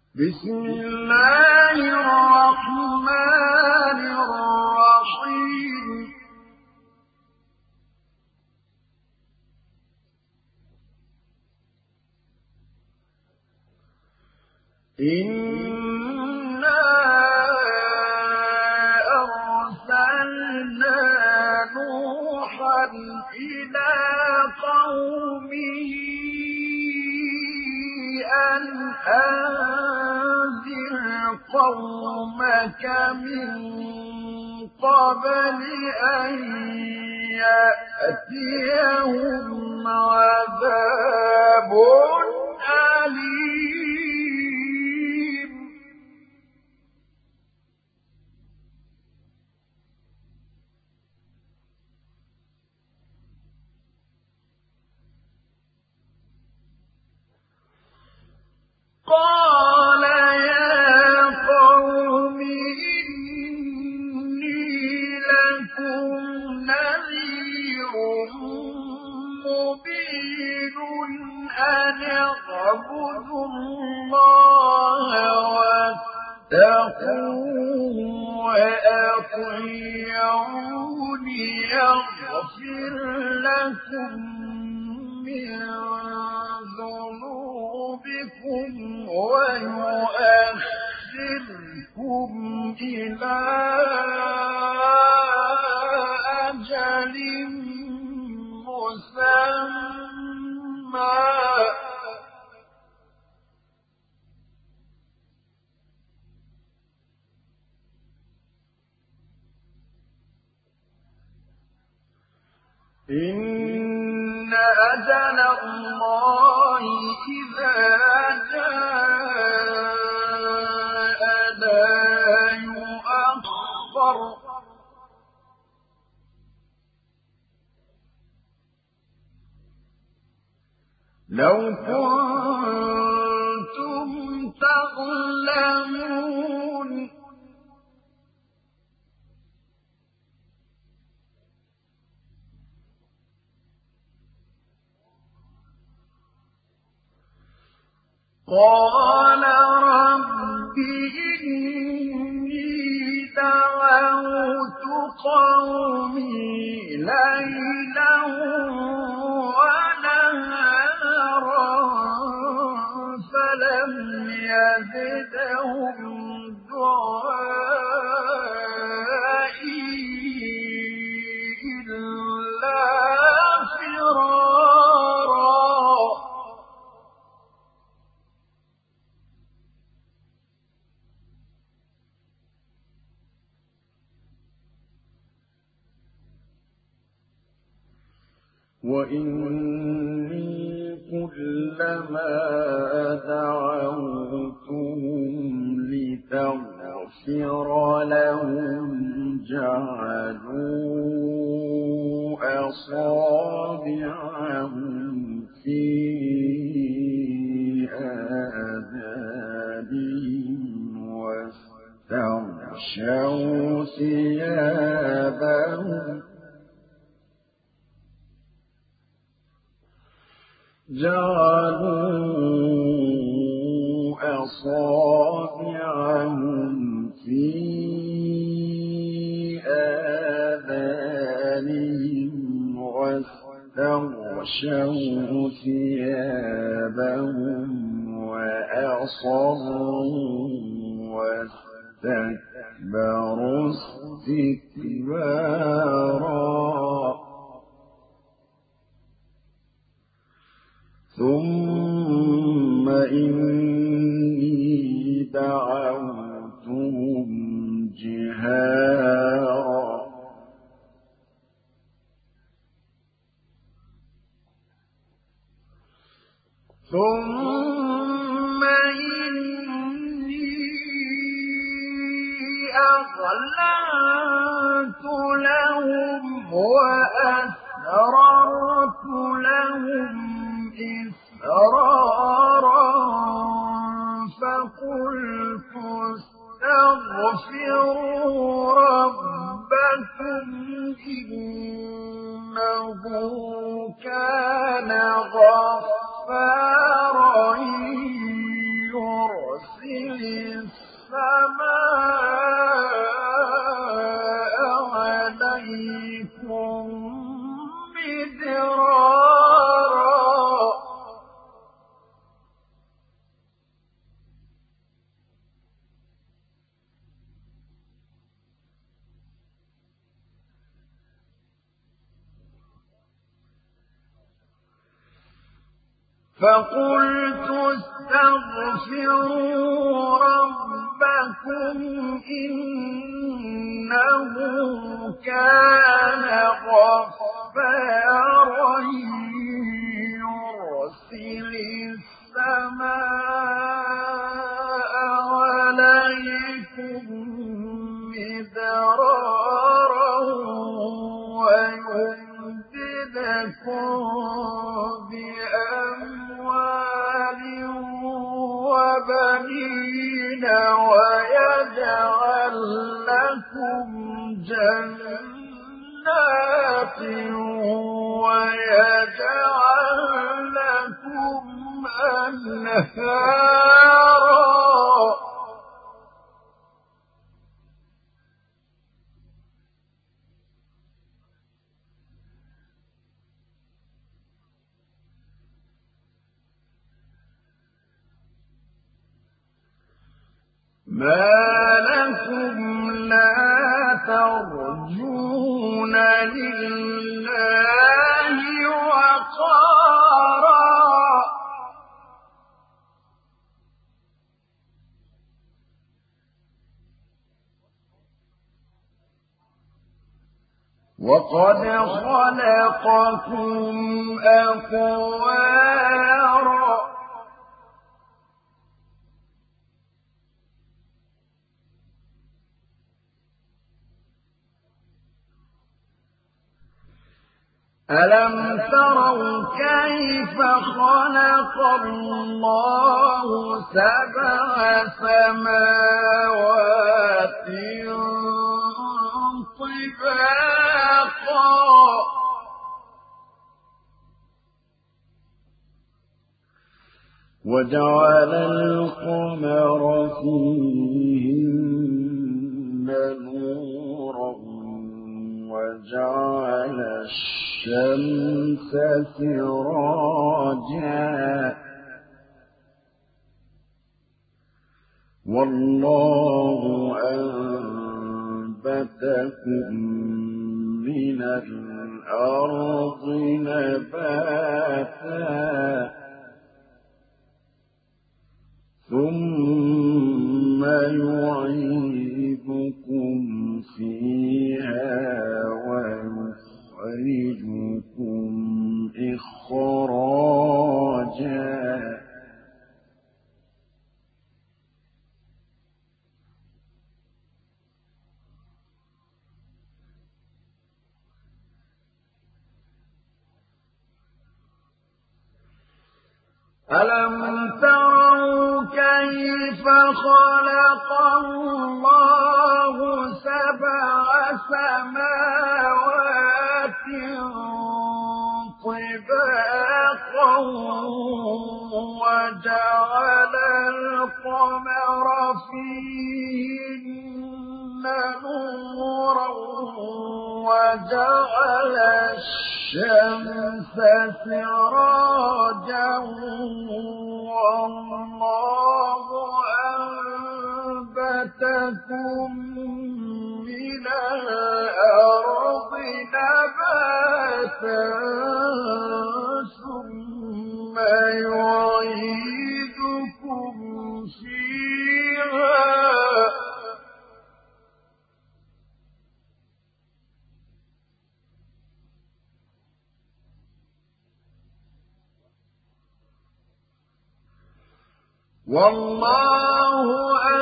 بسم الله الرحمن الرحيم إنا أرسلنا نوحا إلى قومه أن أنذر قومك من قبل أن يأتيهم عذاب أليم قال يا قوم إني لكم نذير مبين أن اعبدوا الله واتقوه وأطيعون يغفر لكم من ذنوبكم ويؤخركم إلى أجل مسمى إن أجل الله إذا جاء لا يؤخر لو كنتم تعلمون قال رب إني دعوت قومي ليلا ونهارا فلم يزدهم دعائي إلا فرارا وإني كلما دعوتهم لتغفر لهم جعلوا أصابعهم في آذانهم واستغشوا ثيابهم جعلوا أصابعهم في آذانهم واستغشوا ثيابهم وأصروا واستكبروا استكبارا ثم إني دعوتهم جهارا ثم إني أعلنت لهم وأسررت لهم إسرارا فقلت استغفروا ربكم إنه كان غفارا يرسل يرسل السماء عليكم مدرارا فقلت استغفروا ربكم إنه كان غفارا يرسل السماء عليكم مدرارا ويمددكم بأموال وبنين ويجعل لكم جنات ويجعل لكم أنهارا ما لكم لا ترجون لله وقارا وقد خلقكم أطوارا ألم تروا كيف خلق الله سبع سماوات طباقا وجعل القمر فيهن نورا وجعل الشمس سراجا والله أنبتكم من الأرض نباتا ثم يعيدكم فيها ويخرجكم إخراجا ألم تروا كيف خلق الله سبع سماوات طباقا وجعل القمر فيهن نورا وجعل الشمس سراجا والله أنبتكم من الأرض نباتا ثم يعيدكم فيها والله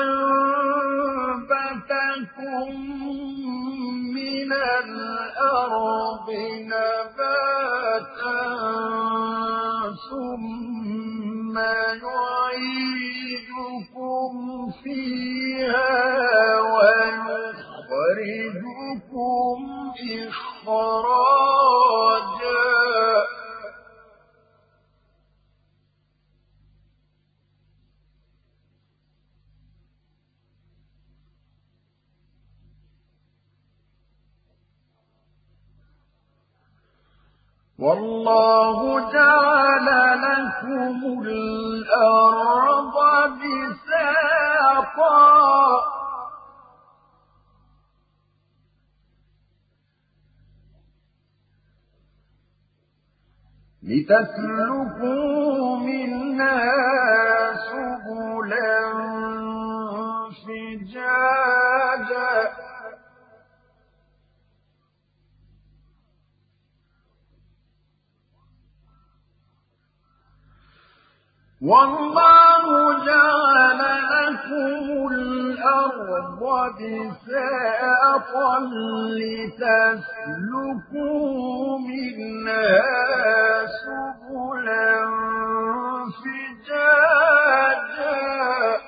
أنبتكم من الأرض نباتا ثم يعيدكم فيها ويخرجكم إخراجا والله جعل لكم الأرض بساطا لتسلكوا منها سبلا فجاجا والله جعل لكم الأرض بساطا لتسلكوا منها سبلا فجاجا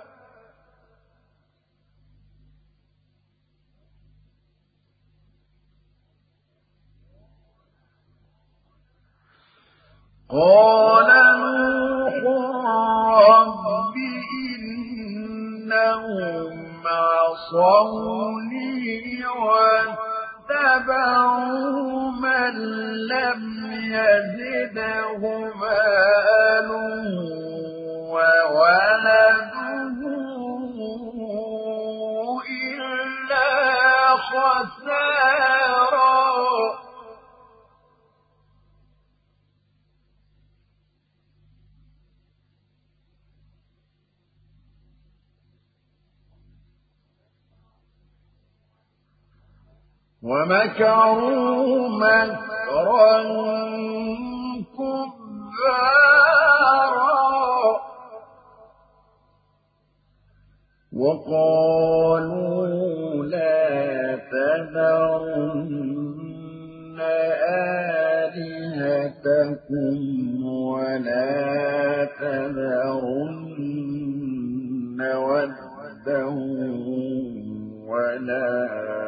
قال نوح رب إنهم عصوني واتبعوا من لم يزده ماله وولده إلا خسارا ومكروا مكرا كبارا وقالوا لا تذرن آلهتكم ولا تذرن ودا ولا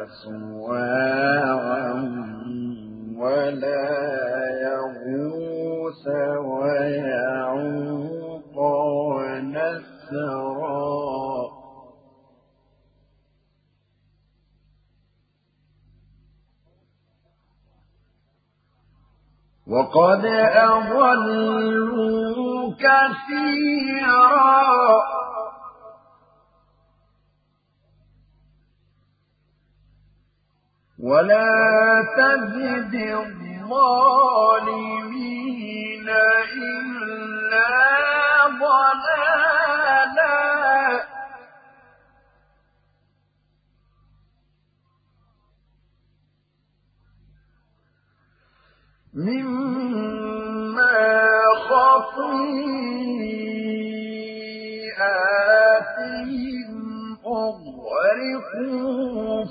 سواعا ولا يغوث ويعوق ونسرا وقد أضلوا كثيرا ولا تزد الظالمين إلا ضلالا مما خطيئاتهم أغرقوا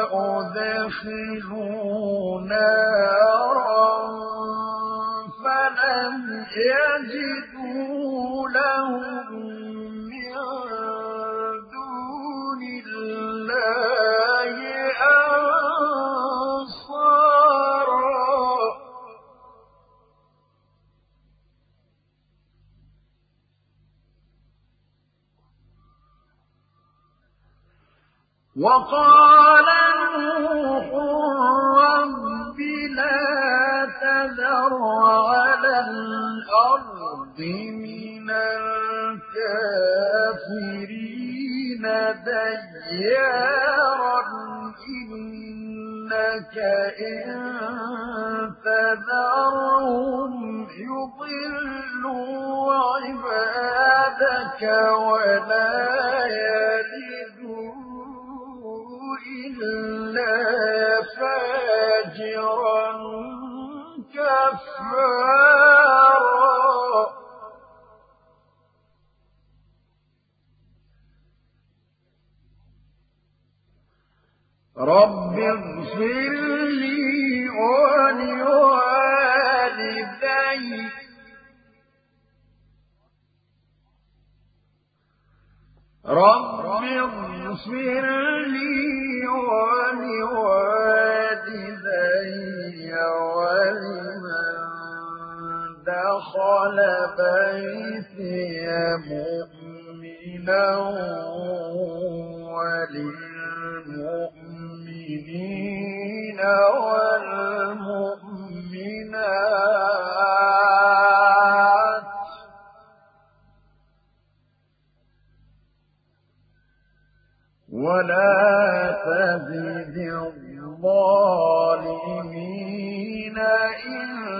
فأدخلوا نارا فلم يجدوا لهم من دون الله أنصارا وقال نوح رب لا تذر على الأرض من الكافرين ديارا إنك إن تذرهم يضلوا عبادك ولا يلدوا إلا فاجرا كفارا رب اغفر لي ولوالدي رب اغفر لي ولوالدي ولمن دخل بيتي مؤمنا وللمؤمنين والمؤمنات ولا تزد الظالمين إلا